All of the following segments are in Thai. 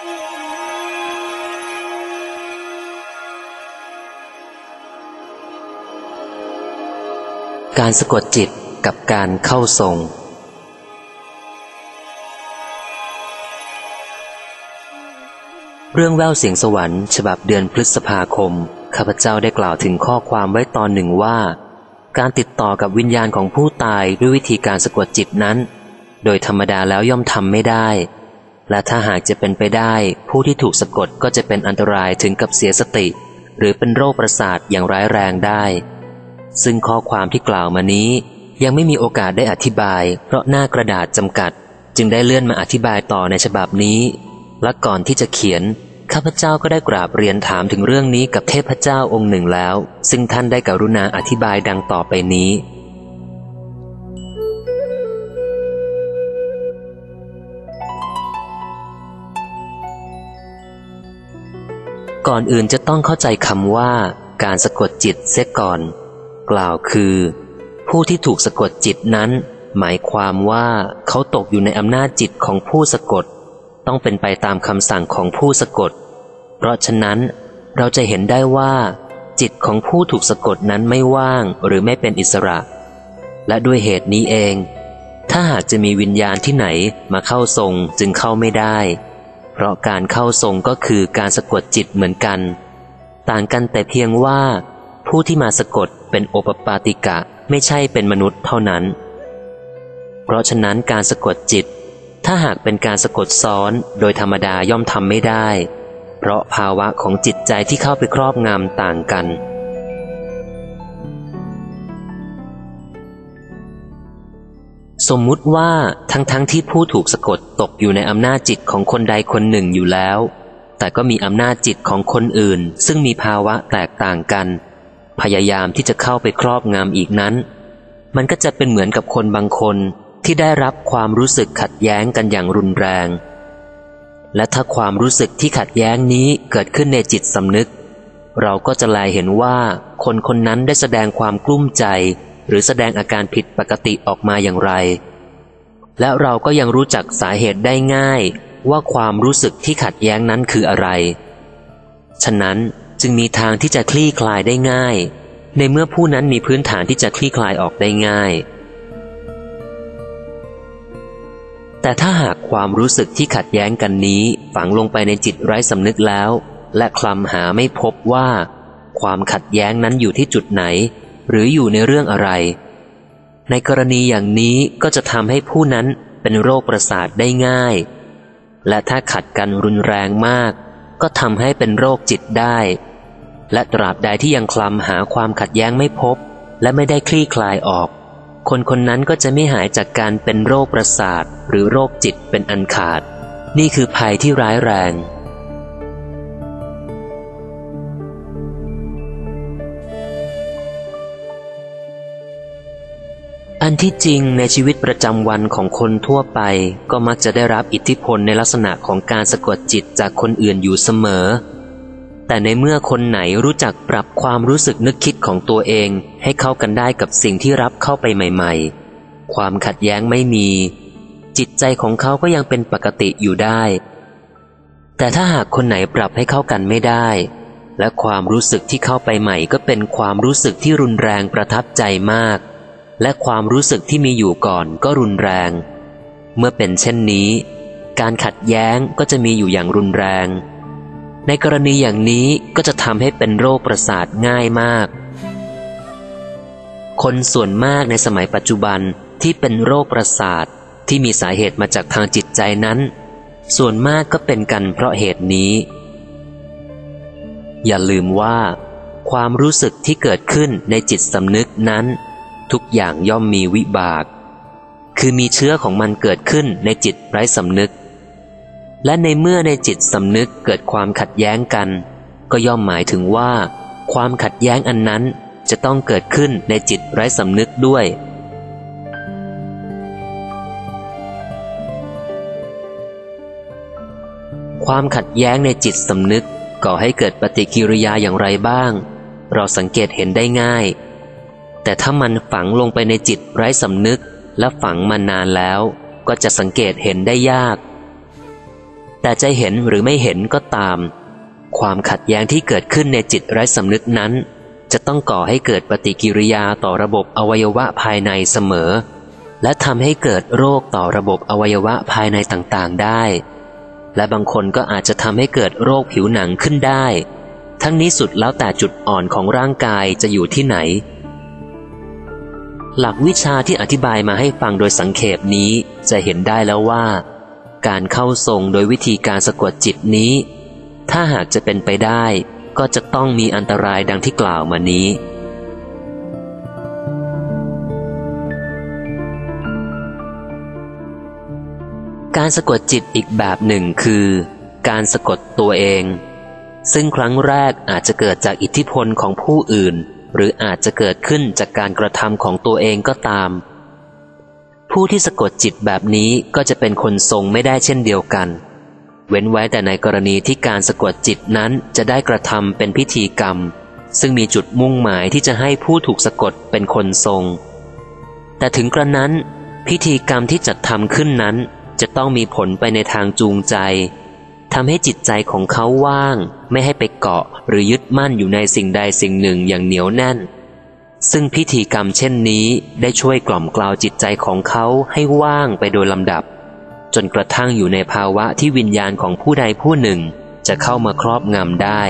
การสะกดจิตกับการเข้าทรงเรื่องแว่วเสียงสวรรค์ฉบับเดือนพฤษภาคมข้าพเจ้าได้กล่าวถึงข้อความไว้ตอนหนึ่งว่าการติดต่อกับวิญญาณของผู้ตายด้วยวิธีการสะกดจิตนั้นโดยธรรมดาแล้วย่อมทำไม่ได้และถ้าหากจะเป็นไปได้ผู้ที่ถูกสะกดก็จะเป็นอันตรายถึงกับเสียสติหรือเป็นโรคประสาทอย่างร้ายแรงได้ซึ่งข้อความที่กล่าวมานี้ยังไม่มีโอกาสได้อธิบายเพราะหน้ากระดาษจำกัดจึงได้เลื่อนมาอธิบายต่อในฉบับนี้และก่อนที่จะเขียนข้าพเจ้าก็ได้กราบเรียนถามถึงเรื่องนี้กับเทพเจ้าองค์หนึ่งแล้วซึ่งท่านได้กรุณาอธิบายดังต่อไปนี้ก่อนอื่นจะต้องเข้าใจคำว่าการสะกดจิตเสียก่อนกล่าวคือผู้ที่ถูกสะกดจิตนั้นหมายความว่าเขาตกอยู่ในอำนาจจิตของผู้สะกดต้องเป็นไปตามคำสั่งของผู้สะกดเพราะฉะนั้นเราจะเห็นได้ว่าจิตของผู้ถูกสะกดนั้นไม่ว่างหรือไม่เป็นอิสระและด้วยเหตุนี้เองถ้าหากจะมีวิญญาณที่ไหนมาเข้าทรงจึงเข้าไม่ได้เพราะการเข้าทรงก็คือการสะกดจิตเหมือนกันต่างกันแต่เพียงว่าผู้ที่มาสะกดเป็นโอปปาติกะไม่ใช่เป็นมนุษย์เท่านั้นเพราะฉะนั้นการสะกดจิตถ้าหากเป็นการสะกดซ้อนโดยธรรมดาย่อมทำไม่ได้เพราะภาวะของจิตใจที่เข้าไปครอบงำต่างกันสมมุติว่าทั้งที่ผู้ถูกสะกดตกอยู่ในอำนาจจิตของคนใดคนหนึ่งอยู่แล้วแต่ก็มีอำนาจจิตของคนอื่นซึ่งมีภาวะแตกต่างกันพยายามที่จะเข้าไปครอบงำอีกนั้นมันก็จะเป็นเหมือนกับคนบางคนที่ได้รับความรู้สึกขัดแย้งกันอย่างรุนแรงและถ้าความรู้สึกที่ขัดแย้งนี้เกิดขึ้นในจิตสำนึกเราก็จะแลเห็นว่าคนคนนั้นได้แสดงความกลุ้มใจหรือแสดงอาการผิดปกติออกมาอย่างไรและเราก็ยังรู้จักสาเหตุได้ง่ายว่าความรู้สึกที่ขัดแย้งนั้นคืออะไรฉะนั้นจึงมีทางที่จะคลี่คลายได้ง่ายในเมื่อผู้นั้นมีพื้นฐานที่จะคลี่คลายออกได้ง่ายแต่ถ้าหากความรู้สึกที่ขัดแย้งกันนี้ฝังลงไปในจิตไร้สำนึกแล้วและคลำหาไม่พบว่าความขัดแย้งนั้นอยู่ที่จุดไหนหรืออยู่ในเรื่องอะไรในกรณีอย่างนี้ก็จะทำให้ผู้นั้นเป็นโรคประสาทได้ง่ายและถ้าขัดกันรุนแรงมากก็ทำให้เป็นโรคจิตได้และตราบใดที่ยังคลำหาความขัดแย้งไม่พบและไม่ได้คลี่คลายออกคนคนนั้นก็จะไม่หายจากการเป็นโรคประสาทหรือโรคจิตเป็นอันขาดนี่คือภัยที่ร้ายแรงอันที่จริงในชีวิตประจำวันของคนทั่วไปก็มักจะได้รับอิทธิพลในลักษณะของการสะกดจิตจากคนอื่นอยู่เสมอแต่ในเมื่อคนไหนรู้จักปรับความรู้สึกนึกคิดของตัวเองให้เข้ากันได้กับสิ่งที่รับเข้าไปใหม่ๆความขัดแย้งไม่มีจิตใจของเขาก็ยังเป็นปกติอยู่ได้แต่ถ้าหากคนไหนปรับให้เข้ากันไม่ได้และความรู้สึกที่เข้าไปใหม่ก็เป็นความรู้สึกที่รุนแรงประทับใจมากและความรู้สึกที่มีอยู่ก่อนก็รุนแรงเมื่อเป็นเช่นนี้การขัดแย้งก็จะมีอยู่อย่างรุนแรงในกรณีอย่างนี้ก็จะทำให้เป็นโรคประสาทง่ายมากคนส่วนมากในสมัยปัจจุบันที่เป็นโรคประสาทที่มีสาเหตุมาจากทางจิตใจนั้นส่วนมากก็เป็นกันเพราะเหตุนี้อย่าลืมว่าความรู้สึกที่เกิดขึ้นในจิตสำนึกนั้นทุกอย่างย่อมมีวิบากคือมีเชื้อของมันเกิดขึ้นในจิตไร้สำนึกและในเมื่อในจิตสำนึกเกิดความขัดแย้งกันก็ย่อมหมายถึงว่าความขัดแย้งอันนั้นจะต้องเกิดขึ้นในจิตไร้สำนึกด้วยความขัดแย้งในจิตสำนึกก่อให้เกิดปฏิกิริยาอย่างไรบ้างเราสังเกตเห็นได้ง่ายแต่ถ้ามันฝังลงไปในจิตไร้สำนึกและฝังมานานแล้วก็จะสังเกตเห็นได้ยากแต่จะเห็นหรือไม่เห็นก็ตามความขัดแย้งที่เกิดขึ้นในจิตไร้สำนึกนั้นจะต้องก่อให้เกิดปฏิกิริยาต่อระบบอวัยวะภายในเสมอและทำให้เกิดโรคต่อระบบอวัยวะภายในต่างๆได้และบางคนก็อาจจะทำให้เกิดโรคผิวหนังขึ้นได้ทั้งนี้สุดแล้วแต่จุดอ่อนของร่างกายจะอยู่ที่ไหนหลักวิชาที่อธิบายมาให้ฟังโดยสังเขปนี้จะเห็นได้แล้วว่าการเข้าทรงโดยวิธีการสะกดจิตนี้ถ้าหากจะเป็นไปได้ก็จะต้องมีอันตรายดังที่กล่าวมานี้การสะกดจิตอีกแบบหนึ่งคือการสะกดตัวเองซึ่งครั้งแรกอาจจะเกิดจากอิทธิพลของผู้อื่นหรืออาจจะเกิดขึ้นจากการกระทำของตัวเองก็ตามผู้ที่สะกดจิตแบบนี้ก็จะเป็นคนทรงไม่ได้เช่นเดียวกันเว้นไว้แต่ในกรณีที่การสะกดจิตนั้นจะได้กระทำเป็นพิธีกรรมซึ่งมีจุดมุ่งหมายที่จะให้ผู้ถูกสะกดเป็นคนทรงแต่ถึงกระนั้นพิธีกรรมที่จัดทำขึ้นนั้นจะต้องมีผลไปในทางจูงใจทำให้จิตใจของเขาว่างไม่ให้ไปเกาะหรือยึดมั่นอยู่ในสิ่งใดสิ่งหนึ่งอย่างเหนียวแน่นซึ่งพิธีกรรมเช่นนี้ได้ช่วยกล่อมเกลาจิตใจของเขาให้ว่างไปโดยลำดับจนกระทั่งอยู่ในภาวะที่วิญญาณของผู้ใดผู้หนึ่งจะเข้ามาครอบงำได้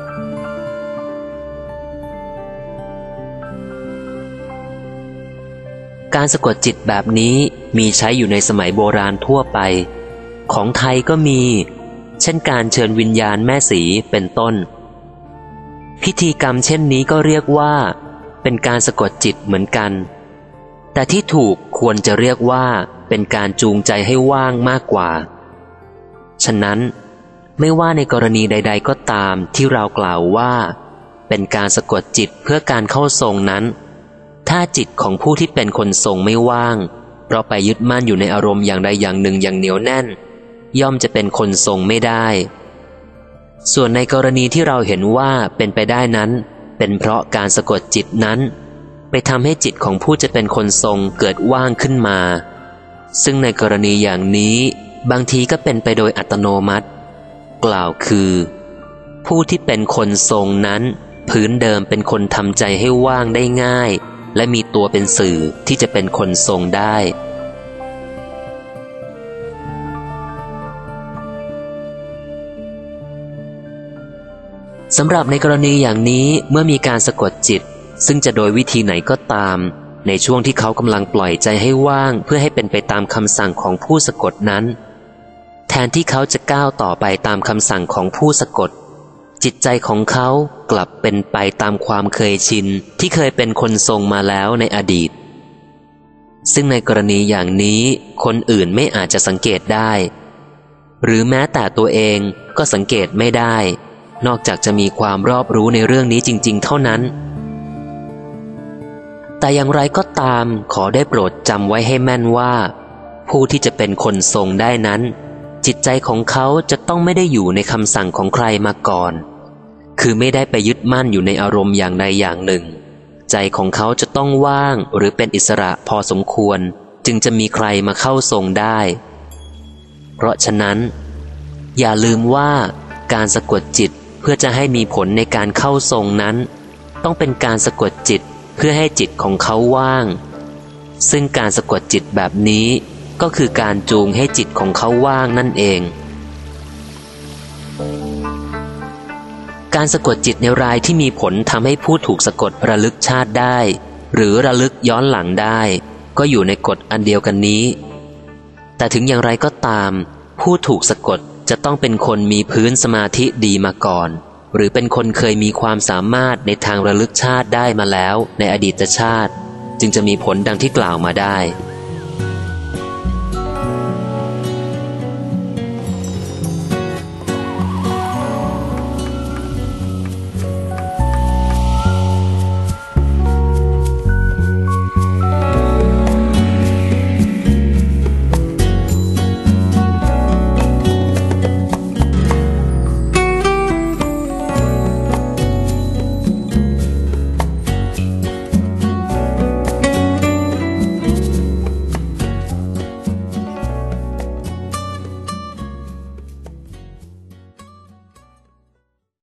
การสะกดจิตแบบนี้มีใช้อยู่ในสมัยโบราณทั่วไปของไทยก็มีเช่นการเชิญวิญญาณแม่สีเป็นต้นพิธีกรรมเช่นนี้ก็เรียกว่าเป็นการสะกดจิตเหมือนกันแต่ที่ถูกควรจะเรียกว่าเป็นการจูงใจให้ว่างมากกว่าฉะนั้นไม่ว่าในกรณีใดๆก็ตามที่เรากล่าวว่าเป็นการสะกดจิตเพื่อการเข้าทรงนั้นถ้าจิตของผู้ที่เป็นคนทรงไม่ว่างเพราะไปยึดมั่นอยู่ในอารมณ์อย่างใดอย่างหนึ่งอย่างเหนียวแน่นย่อมจะเป็นคนทรงไม่ได้ส่วนในกรณีที่เราเห็นว่าเป็นไปได้นั้นเป็นเพราะการสะกดจิตนั้นไปทำให้จิตของผู้จะเป็นคนทรงเกิดว่างขึ้นมาซึ่งในกรณีอย่างนี้บางทีก็เป็นไปโดยอัตโนมัติกล่าวคือผู้ที่เป็นคนทรงนั้นพื้นเดิมเป็นคนทำใจให้ว่างได้ง่ายและมีตัวเป็นสื่อที่จะเป็นคนทรงได้สำหรับในกรณีอย่างนี้เมื่อมีการสะกดจิตซึ่งจะโดยวิธีไหนก็ตามในช่วงที่เขากำลังปล่อยใจให้ว่างเพื่อให้เป็นไปตามคำสั่งของผู้สะกดนั้นแทนที่เขาจะก้าวต่อไปตามคำสั่งของผู้สะกดจิตใจของเขากลับเป็นไปตามความเคยชินที่เคยเป็นคนทรงมาแล้วในอดีตซึ่งในกรณีอย่างนี้คนอื่นไม่อาจจะสังเกตได้หรือแม้แต่ตัวเองก็สังเกตไม่ได้นอกจากจะมีความรอบรู้ในเรื่องนี้จริงๆเท่านั้นแต่อย่างไรก็ตามขอได้โปรดจำไว้ให้แม่นว่าผู้ที่จะเป็นคนทรงได้นั้นจิตใจของเขาจะต้องไม่ได้อยู่ในคำสั่งของใครมาก่อนคือไม่ได้ไปยึดมั่นอยู่ในอารมณ์อย่างใดอย่างหนึ่งใจของเขาจะต้องว่างหรือเป็นอิสระพอสมควรจึงจะมีใครมาเข้าทรงได้เพราะฉะนั้นอย่าลืมว่าการสะกดจิตเพื่อจะให้มีผลในการเข้าทรงนั้นต้องเป็นการสะกดจิตเพื่อให้จิตของเขาว่างซึ่งการสะกดจิตแบบนี้ก็คือการจูงให้จิตของเขาว่างนั่นเองการสะกดจิตในรายที่มีผลทำให้ผู้ถูกสะกดระลึกชาติได้หรือระลึกย้อนหลังได้ก็อยู่ในกฎอันเดียวกันนี้แต่ถึงอย่างไรก็ตามผู้ถูกสะกดจะต้องเป็นคนมีพื้นสมาธิดีมาก่อนหรือเป็นคนเคยมีความสามารถในทางระลึกชาติได้มาแล้วในอดีตชาติจึงจะมีผลดังที่กล่าวมาได้